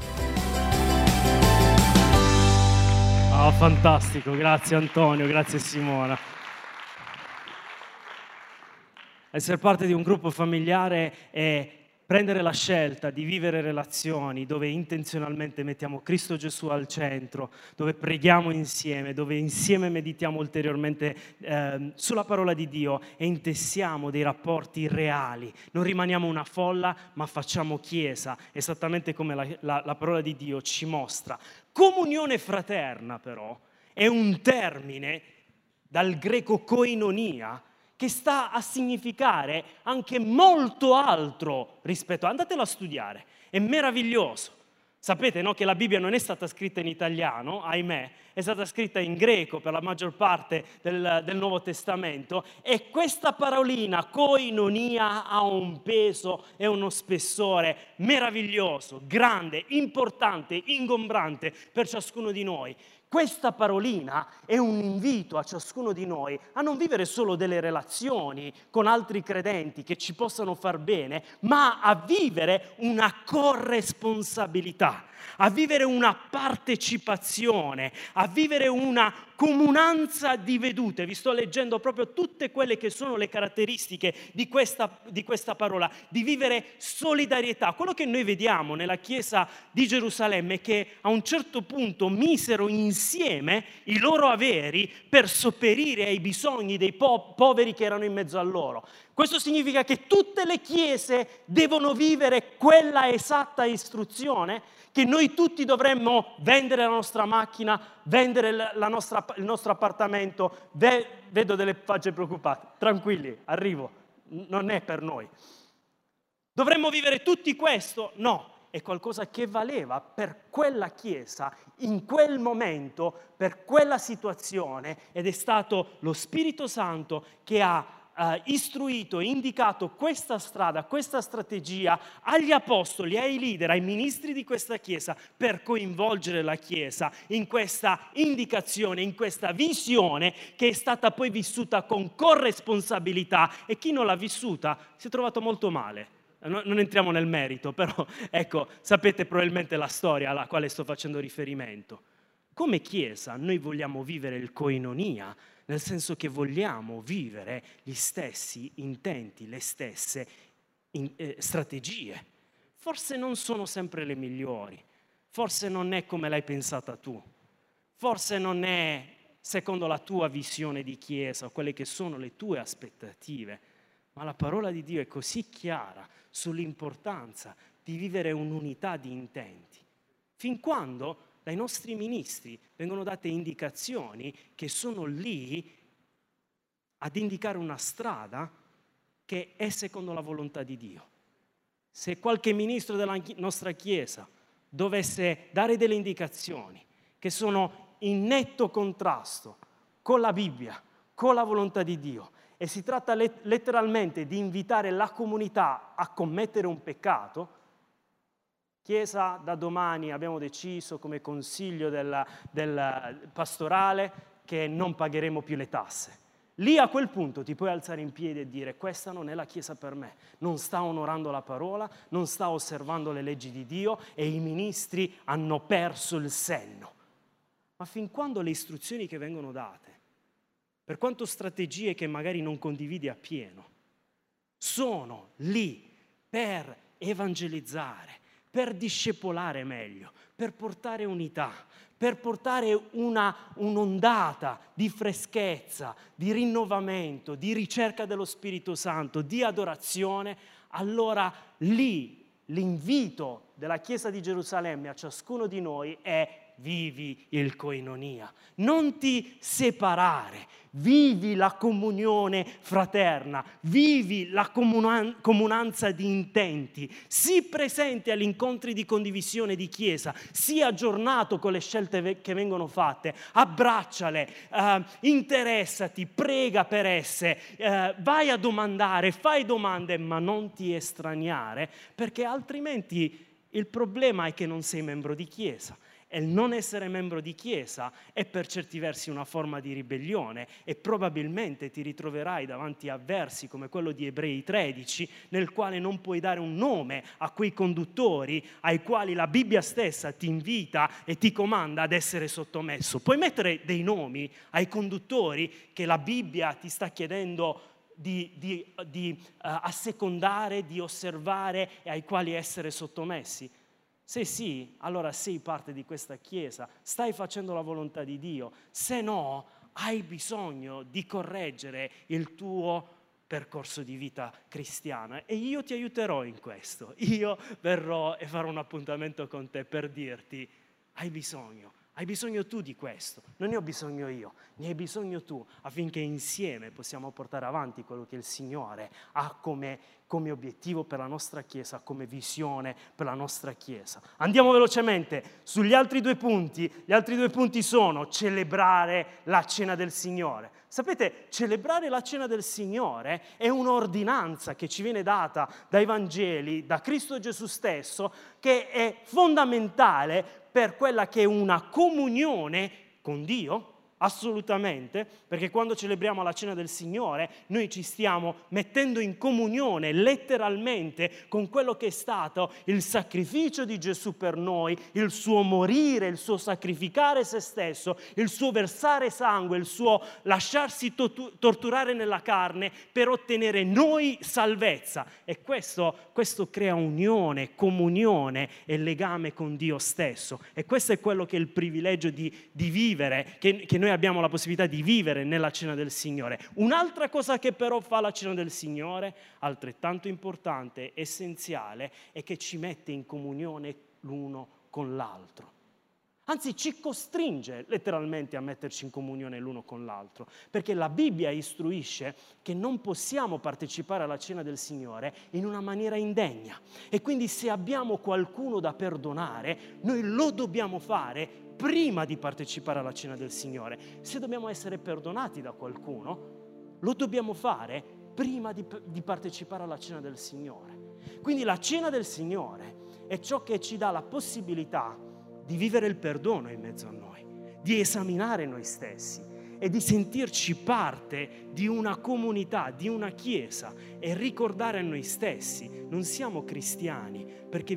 Oh, fantastico, grazie Antonio, grazie Simona. Essere parte di un gruppo familiare è prendere la scelta di vivere relazioni dove intenzionalmente mettiamo Cristo Gesù al centro, dove preghiamo insieme, dove insieme meditiamo ulteriormente sulla parola di Dio e intessiamo dei rapporti reali. Non rimaniamo una folla, ma facciamo chiesa, esattamente come la parola di Dio ci mostra. Comunione fraterna, però, è un termine dal greco koinonia, che sta a significare anche molto altro rispetto. Andatelo a studiare, è meraviglioso. Sapete, no, che la Bibbia non è stata scritta in italiano, ahimè, è stata scritta in greco per la maggior parte del Nuovo Testamento, e questa parolina, koinonia, ha un peso e uno spessore meraviglioso, grande, importante, ingombrante per ciascuno di noi. Questa parolina è un invito a ciascuno di noi a non vivere solo delle relazioni con altri credenti che ci possano far bene, ma a vivere una corresponsabilità, a vivere una partecipazione, a vivere una comunanza di vedute. Vi sto leggendo proprio tutte quelle che sono le caratteristiche di questa parola, di vivere solidarietà. Quello che noi vediamo nella Chiesa di Gerusalemme è che a un certo punto misero insieme i loro averi per sopperire ai bisogni dei poveri che erano in mezzo a loro. Questo significa che tutte le chiese devono vivere quella esatta istruzione, che noi tutti dovremmo vendere la nostra macchina, vendere il nostro appartamento. Vedo delle facce preoccupate, tranquilli, arrivo, non è per noi. Dovremmo vivere tutti questo? No, è qualcosa che valeva per quella chiesa, in quel momento, per quella situazione, ed è stato lo Spirito Santo che ha istruito e indicato questa strada, questa strategia agli apostoli, ai leader, ai ministri di questa Chiesa, per coinvolgere la Chiesa in questa indicazione, in questa visione che è stata poi vissuta con corresponsabilità, e chi non l'ha vissuta si è trovato molto male. Non entriamo nel merito, però ecco, sapete probabilmente la storia alla quale sto facendo riferimento. Come Chiesa noi vogliamo vivere il koinonia, nel senso che vogliamo vivere gli stessi intenti, le stesse strategie. Forse non sono sempre le migliori, forse non è come l'hai pensata tu, forse non è secondo la tua visione di Chiesa o quelle che sono le tue aspettative, ma la parola di Dio è così chiara sull'importanza di vivere un'unità di intenti. Fin quando dai nostri ministri vengono date indicazioni che sono lì ad indicare una strada che è secondo la volontà di Dio. Se qualche ministro della nostra Chiesa dovesse dare delle indicazioni che sono in netto contrasto con la Bibbia, con la volontà di Dio, e si tratta letteralmente di invitare la comunità a commettere un peccato, Chiesa, da domani abbiamo deciso come consiglio del pastorale che non pagheremo più le tasse. Lì a quel punto ti puoi alzare in piedi e dire: questa non è la Chiesa per me, non sta onorando la parola, non sta osservando le leggi di Dio e i ministri hanno perso il senno. ma fin quando le istruzioni che vengono date, per quanto strategie che magari non condividi appieno, sono lì per evangelizzare, per discepolare meglio, per portare unità, per portare un'ondata di freschezza, di rinnovamento, di ricerca dello Spirito Santo, di adorazione, allora lì l'invito della Chiesa di Gerusalemme a ciascuno di noi è: vivi il koinonia, non ti separare, vivi la comunione fraterna, vivi la comunanza di intenti, sii presente agli incontri di condivisione di chiesa, sii aggiornato con le scelte che vengono fatte, abbracciale, interessati, prega per esse, vai a domandare, fai domande, ma non ti estraniare, perché altrimenti il problema è che non sei membro di chiesa. E il non essere membro di chiesa è per certi versi una forma di ribellione e probabilmente ti ritroverai davanti a versi come quello di Ebrei 13, nel quale non puoi dare un nome a quei conduttori ai quali la Bibbia stessa ti invita e ti comanda ad essere sottomesso. Puoi mettere dei nomi ai conduttori che la Bibbia ti sta chiedendo di assecondare, di osservare e ai quali essere sottomessi? Se sì, allora sei parte di questa Chiesa, stai facendo la volontà di Dio. Se no, hai bisogno di correggere il tuo percorso di vita cristiana e io ti aiuterò in questo. Io verrò e farò un appuntamento con te per dirti: hai bisogno tu di questo, non ne ho bisogno io, ne hai bisogno tu, affinché insieme possiamo portare avanti quello che il Signore ha come obiettivo per la nostra Chiesa, come visione per la nostra Chiesa. Andiamo velocemente sugli altri due punti. Gli altri due punti sono celebrare la cena del Signore. Sapete, celebrare la cena del Signore è un'ordinanza che ci viene data dai Vangeli, da Cristo Gesù stesso, che è fondamentale per quella che è una comunione con Dio, assolutamente, perché quando celebriamo la cena del Signore noi ci stiamo mettendo in comunione letteralmente con quello che è stato il sacrificio di Gesù per noi, il suo morire, il suo sacrificare se stesso, il suo versare sangue, il suo lasciarsi torturare nella carne per ottenere noi salvezza. E questo crea unione, comunione e legame con Dio stesso. E questo è quello che è il privilegio di vivere, che noi abbiamo la possibilità di vivere nella cena del Signore. Un'altra cosa che però fa la cena del Signore, altrettanto importante, essenziale, è che ci mette in comunione l'uno con l'altro. Anzi, ci costringe letteralmente a metterci in comunione l'uno con l'altro, perché la Bibbia istruisce che non possiamo partecipare alla cena del Signore in una maniera indegna. E quindi se abbiamo qualcuno da perdonare, noi lo dobbiamo fare prima di partecipare alla cena del Signore. Se dobbiamo essere perdonati da qualcuno, lo dobbiamo fare prima di partecipare alla cena del Signore. Quindi la cena del Signore è ciò che ci dà la possibilità di vivere il perdono in mezzo a noi, di esaminare noi stessi e di sentirci parte di una comunità, di una chiesa e ricordare a noi stessi: non siamo cristiani perché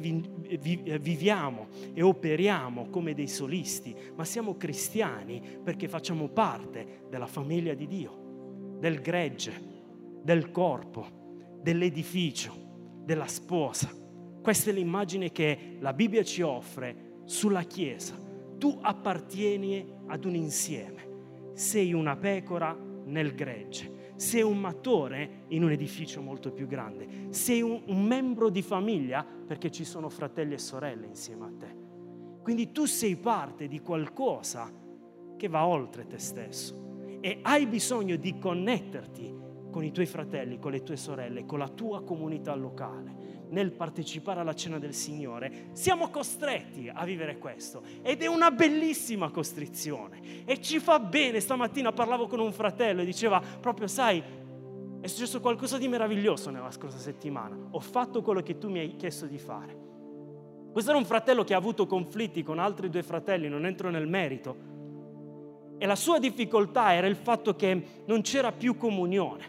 viviamo e operiamo come dei solisti, ma siamo cristiani perché facciamo parte della famiglia di Dio, del gregge, del corpo, dell'edificio, della sposa. Questa è l'immagine che la Bibbia ci offre sulla Chiesa. Tu appartieni ad un insieme, sei una pecora nel gregge, sei un mattone in un edificio molto più grande, sei un membro di famiglia perché ci sono fratelli e sorelle insieme a te. Quindi tu sei parte di qualcosa che va oltre te stesso e hai bisogno di connetterti con i tuoi fratelli, con le tue sorelle, con la tua comunità locale. Nel partecipare alla cena del Signore siamo costretti a vivere questo ed è una bellissima costrizione e ci fa bene. Stamattina parlavo con un fratello e diceva proprio: sai, è successo qualcosa di meraviglioso nella scorsa settimana, ho fatto quello che tu mi hai chiesto di fare. Questo era un fratello che ha avuto conflitti con altri due fratelli, non entro nel merito, e la sua difficoltà era il fatto che non c'era più comunione.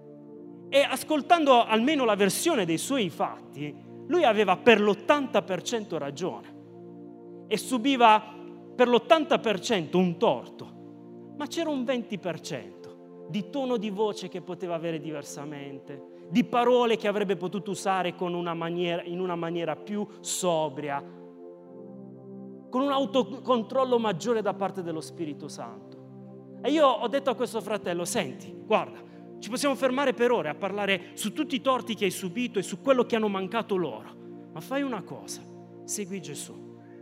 E ascoltando almeno la versione dei suoi fatti, lui aveva per l'80% ragione e subiva per l'80% un torto, ma c'era un 20% di tono di voce che poteva avere diversamente, di parole che avrebbe potuto usare in una maniera più sobria, con un autocontrollo maggiore da parte dello Spirito Santo. E io ho detto a questo fratello: senti, guarda, ci possiamo fermare per ore a parlare su tutti i torti che hai subito e su quello che hanno mancato loro, ma fai una cosa, segui Gesù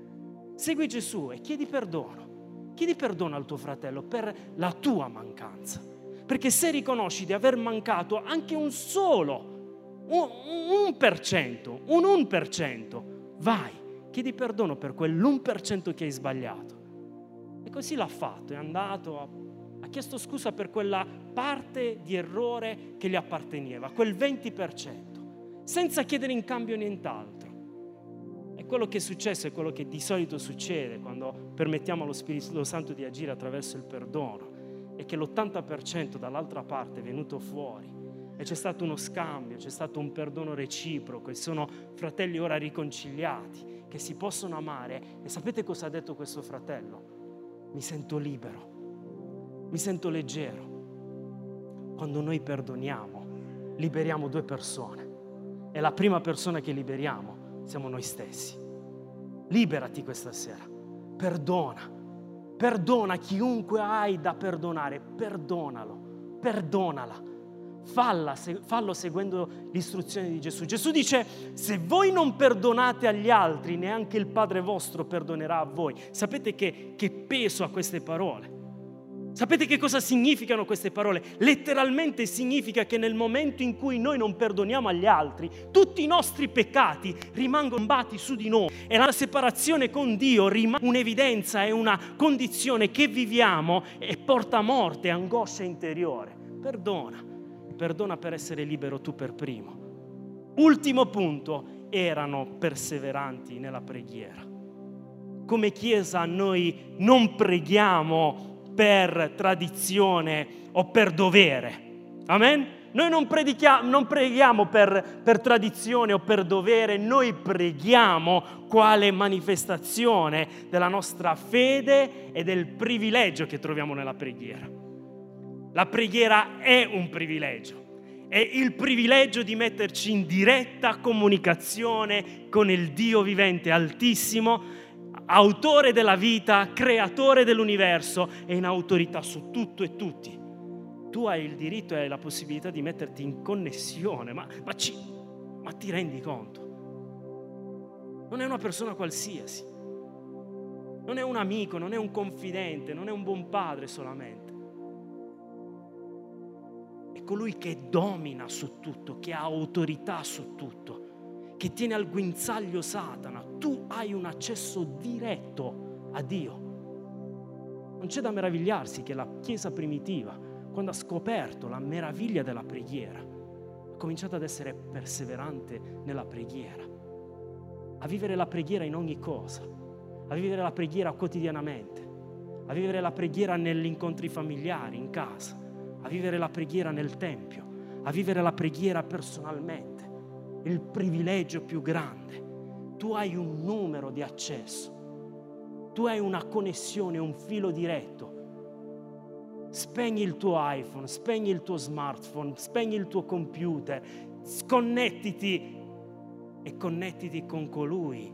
e chiedi perdono al tuo fratello per la tua mancanza, perché se riconosci di aver mancato anche un 1%, vai, chiedi perdono per quell'1% che hai sbagliato. E così l'ha fatto, è andato, ha chiesto scusa per quella parte di errore che gli apparteneva, quel 20%, senza chiedere in cambio nient'altro. E quello che è successo è quello che di solito succede quando permettiamo allo Spirito Santo di agire attraverso il perdono, è che l'80% dall'altra parte è venuto fuori e c'è stato uno scambio, c'è stato un perdono reciproco e sono fratelli ora riconciliati che si possono amare. E sapete cosa ha detto questo fratello? Mi sento libero, mi sento leggero. Quando noi perdoniamo, liberiamo 2 persone e la prima persona che liberiamo siamo noi stessi. Liberati questa sera, perdona chiunque hai da perdonare, perdonala, fallo seguendo l'istruzione di Gesù. Gesù dice: se voi non perdonate agli altri, neanche il Padre vostro perdonerà a voi. Sapete che peso ha queste parole? Sapete che cosa significano queste parole? Letteralmente significa che nel momento in cui noi non perdoniamo agli altri, tutti i nostri peccati rimangono batti su di noi e la separazione con Dio rimane un'evidenza, è una condizione che viviamo e porta morte e angoscia interiore. Perdona per essere libero tu per primo. Ultimo punto, erano perseveranti nella preghiera. Come Chiesa noi non preghiamo per tradizione o per dovere, amen? Noi non preghiamo per tradizione o per dovere, noi preghiamo quale manifestazione della nostra fede e del privilegio che troviamo nella preghiera. La preghiera è un privilegio, è il privilegio di metterci in diretta comunicazione con il Dio vivente altissimo, autore della vita, creatore dell'universo e in autorità su tutto e tutti. Tu hai il diritto e hai la possibilità di metterti in connessione, ma ti rendi conto? Non è una persona qualsiasi, non è un amico, non è un confidente, non è un buon padre solamente. È colui che domina su tutto, che ha autorità su tutto, che tiene al guinzaglio Satana. Tu hai un accesso diretto a Dio. Non c'è da meravigliarsi che la Chiesa primitiva, quando ha scoperto la meraviglia della preghiera, ha cominciato ad essere perseverante nella preghiera, a vivere la preghiera in ogni cosa, a vivere la preghiera quotidianamente, a vivere la preghiera negli incontri familiari, in casa, a vivere la preghiera nel tempio, a vivere la preghiera personalmente. Il privilegio più grande. Tu hai un numero di accesso, tu hai una connessione, un filo diretto. Spegni il tuo iPhone, spegni il tuo smartphone, spegni il tuo computer, sconnettiti e connettiti con colui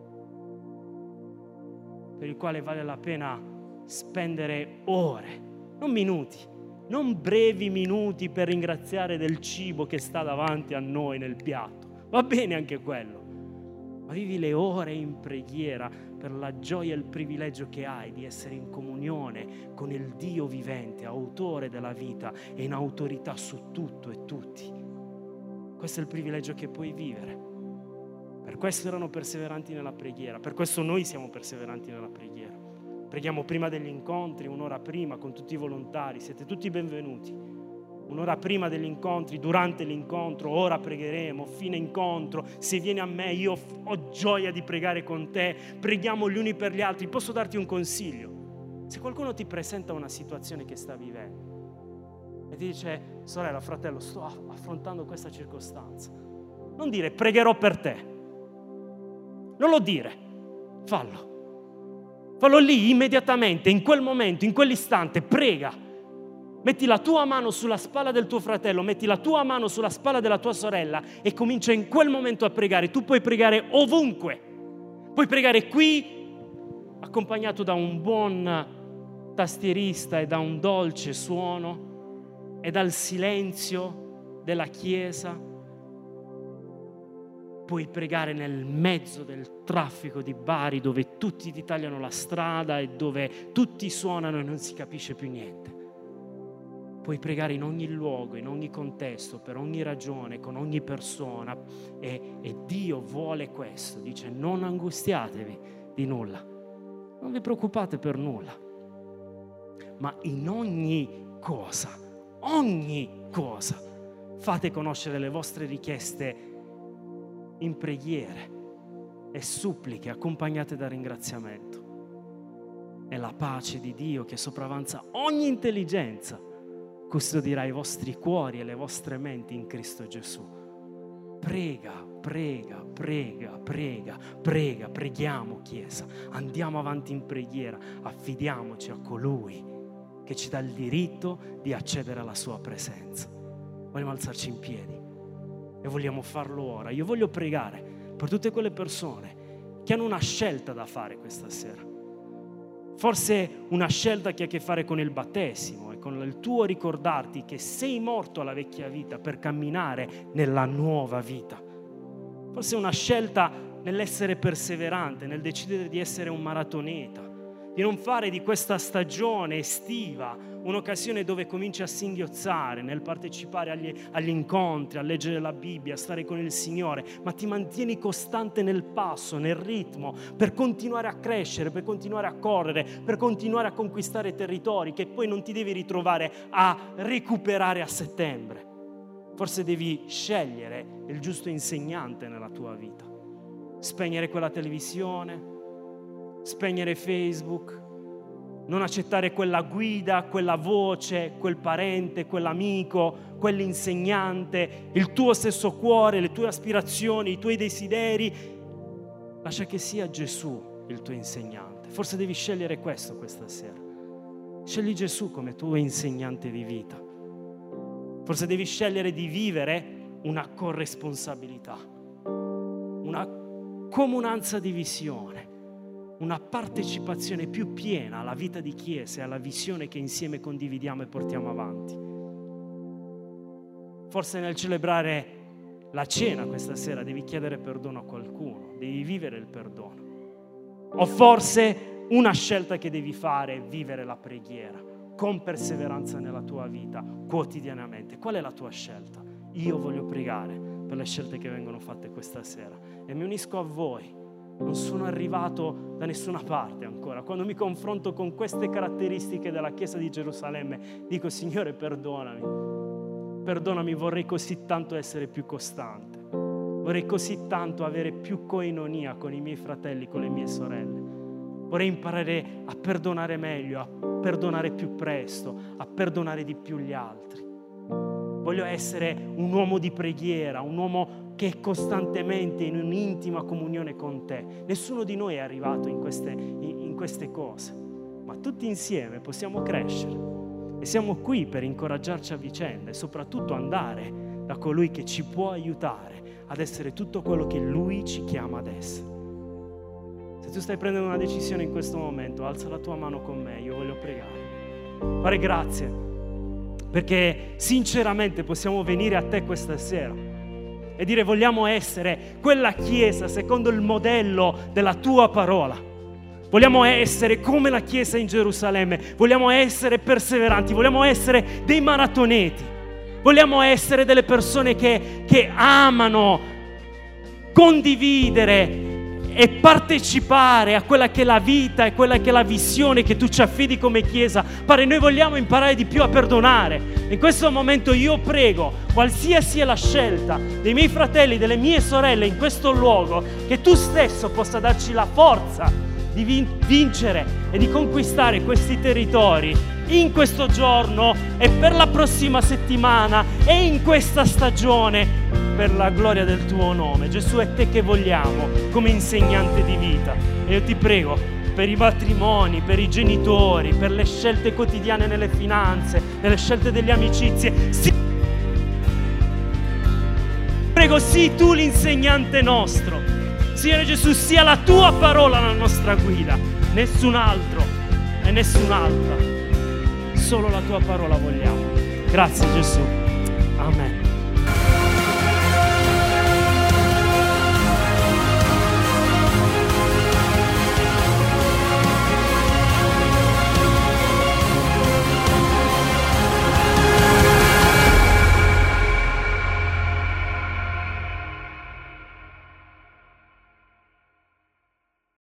per il quale vale la pena spendere ore, non minuti, non brevi minuti per ringraziare del cibo che sta davanti a noi nel piatto. Va bene anche quello, ma vivi le ore in preghiera per la gioia e il privilegio che hai di essere in comunione con il Dio vivente, autore della vita e in autorità su tutto e tutti. Questo è il privilegio che puoi vivere. Per questo erano perseveranti nella preghiera, per questo noi siamo perseveranti nella preghiera. Preghiamo prima degli incontri, un'ora prima, con tutti i volontari, siete tutti benvenuti. Un'ora prima degli incontri, durante l'incontro, ora pregheremo, fine incontro, se vieni a me io ho gioia di pregare con te, preghiamo gli uni per gli altri. Posso darti un consiglio? Se qualcuno ti presenta una situazione che sta vivendo e ti dice: sorella, fratello, sto affrontando questa circostanza, non dire pregherò per te, non lo dire, fallo. Fallo lì, immediatamente, in quel momento, in quell'istante, prega. Metti la tua mano sulla spalla del tuo fratello, metti la tua mano sulla spalla della tua sorella e comincia in quel momento a pregare. Tu puoi pregare ovunque. Puoi pregare qui, accompagnato da un buon tastierista e da un dolce suono e dal silenzio della chiesa. Puoi pregare nel mezzo del traffico di Bari, dove tutti ti tagliano la strada e dove tutti suonano e non si capisce più niente. Puoi pregare in ogni luogo, in ogni contesto, per ogni ragione, con ogni persona e Dio vuole questo. Dice: non angustiatevi di nulla, non vi preoccupate per nulla, ma in ogni cosa, fate conoscere le vostre richieste in preghiere e suppliche accompagnate da ringraziamento. E la pace di Dio, che sopravanza ogni intelligenza, custodirà i vostri cuori e le vostre menti in Cristo Gesù. Preghiamo, Chiesa, andiamo avanti in preghiera, affidiamoci a colui che ci dà il diritto di accedere alla sua presenza. Vogliamo alzarci in piedi e vogliamo farlo ora. Io voglio pregare per tutte quelle persone che hanno una scelta da fare questa sera. Forse una scelta che ha a che fare con il battesimo e con il tuo ricordarti che sei morto alla vecchia vita per camminare nella nuova vita. Forse una scelta nell'essere perseverante, nel decidere di essere un maratoneta, di non fare di questa stagione estiva un'occasione dove cominci a singhiozzare nel partecipare agli incontri, a leggere la Bibbia, a stare con il Signore, ma ti mantieni costante nel passo, nel ritmo, per continuare a crescere, per continuare a correre, per continuare a conquistare territori che poi non ti devi ritrovare a recuperare a settembre. Forse devi scegliere il giusto insegnante nella tua vita, spegnere quella televisione, spegnere Facebook, non accettare quella guida, quella voce, quel parente, quell'amico, quell'insegnante, il tuo stesso cuore, le tue aspirazioni, i tuoi desideri. Lascia che sia Gesù il tuo insegnante. Forse devi scegliere questo questa sera. Scegli Gesù come tuo insegnante di vita. Forse devi scegliere di vivere una corresponsabilità, una comunanza di visione, una partecipazione più piena alla vita di Chiesa e alla visione che insieme condividiamo e portiamo avanti. Forse nel celebrare la cena questa sera devi chiedere perdono a qualcuno, devi vivere il perdono. O forse una scelta che devi fare è vivere la preghiera con perseveranza nella tua vita quotidianamente. Qual è la tua scelta? Io voglio pregare per le scelte che vengono fatte questa sera e mi unisco a voi. Non sono arrivato da nessuna parte ancora. Quando mi confronto con queste caratteristiche della Chiesa di Gerusalemme, dico: Signore, perdonami, vorrei così tanto essere più costante, vorrei così tanto avere più koinonia con i miei fratelli, con le mie sorelle, vorrei imparare a perdonare meglio, a perdonare più presto, a perdonare di più gli altri. Voglio essere un uomo di preghiera, un uomo che è costantemente in un'intima comunione con te. Nessuno di noi è arrivato in queste cose, ma tutti insieme possiamo crescere e siamo qui per incoraggiarci a vicenda e soprattutto andare da colui che ci può aiutare ad essere tutto quello che Lui ci chiama ad essere. Se tu stai prendendo una decisione in questo momento, alza la tua mano con me, io voglio pregare. Padre, grazie, perché sinceramente possiamo venire a te questa sera e dire: vogliamo essere quella Chiesa secondo il modello della tua parola. Vogliamo essere come la Chiesa in Gerusalemme, vogliamo essere perseveranti, vogliamo essere dei maratoneti, vogliamo essere delle persone che amano condividere e partecipare a quella che è la vita e quella che è la visione che tu ci affidi come Chiesa. Padre, noi vogliamo imparare di più a perdonare. In questo momento io prego, qualsiasi sia la scelta dei miei fratelli, delle mie sorelle in questo luogo, che tu stesso possa darci la forza di vincere e di conquistare questi territori in questo giorno e per la prossima settimana e in questa stagione, per la gloria del tuo nome. Gesù, è te che vogliamo come insegnante di vita. E io ti prego, per i matrimoni, per i genitori, per le scelte quotidiane nelle finanze, nelle scelte delle amicizie. Sì. Prego, sii tu l'insegnante nostro. Signore Gesù, sia la tua parola la nostra guida, nessun altro e nessun'altra. Solo la tua parola vogliamo. Grazie Gesù. Amen.